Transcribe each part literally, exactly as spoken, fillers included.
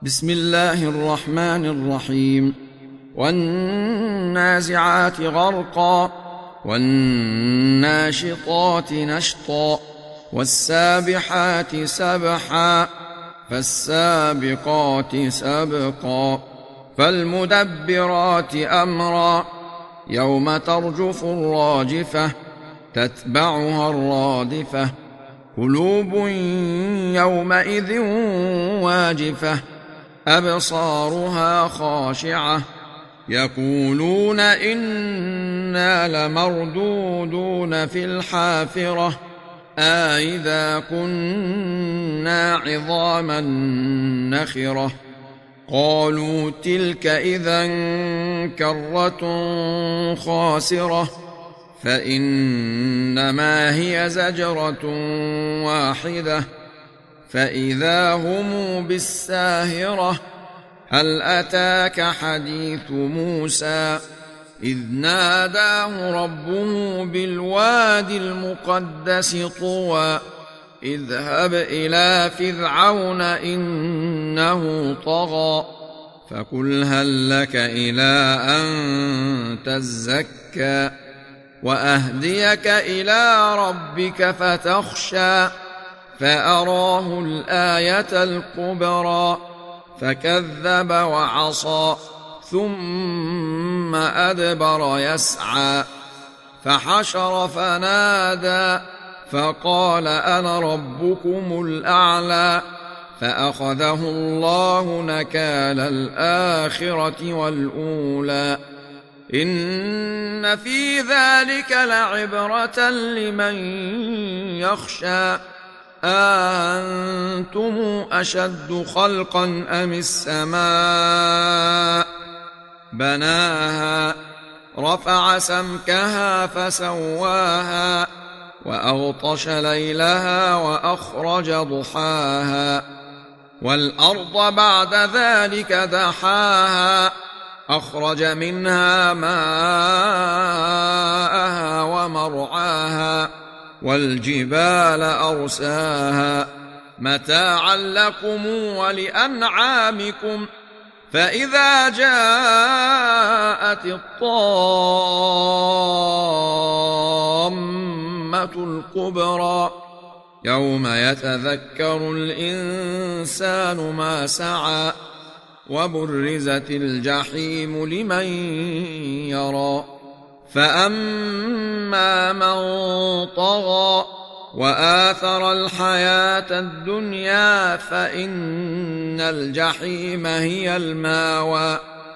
بسم الله الرحمن الرحيم. والنازعات غرقا والناشطات نشطا والسابحات سبحا فالسابقات سبقا فالمدبرات أمرا يوم ترجف الراجفة تتبعها الرادفة قلوب يومئذ واجفة أبصارها خاشعة يقولون إنا لمردودون في الحافرة أإذا كنا عظاما نخرة قالوا تلك إذا كرة خاسرة فإنما هي زجرة واحدة فإذا هم بالساهرة هل أتاك حديث موسى إذ ناداه ربه بالوادي المقدس طوى اذهب إلى فرعون إنه طغى فقل هل لك إلى أن تزكى وأهديك إلى ربك فتخشى فأراه الآية الكبرى فكذب وعصى ثم أدبر يسعى فحشر فنادى فقال أنا ربكم الأعلى فأخذه الله نكال الآخرة والأولى إن في ذلك لعبرة لمن يخشى أأنتم أشد خلقا أم السماء بناها رفع سمكها فسواها وأغطش ليلها وأخرج ضحاها والأرض بعد ذلك دحاها أخرج منها ماءها ومرعاها والجبال أرساها متاعا لكم ولأنعامكم فإذا جاءت الطامة الكبرى يوم يتذكر الإنسان ما سعى وبرزت الجحيم لمن يرى فأما من طغى وآثر الحياة الدنيا فإن الجحيم هي الماوى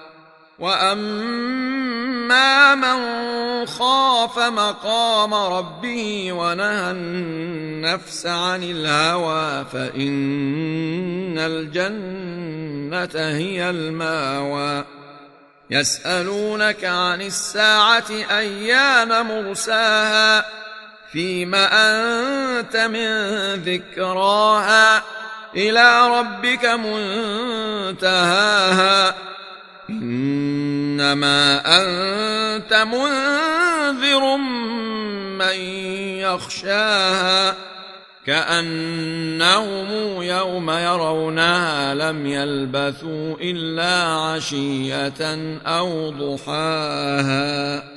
وأما من خاف مقام ربه ونهى النفس عن الهوى فإن الجنة هي الماوى يسألونك عن الساعة أيان مرساها فيما أنت من ذكراها إلى ربك منتهاها إنما أنت منذر من يخشاها كأنهم يوم يرونها لم يلبثوا إلا عشية أو ضحاها.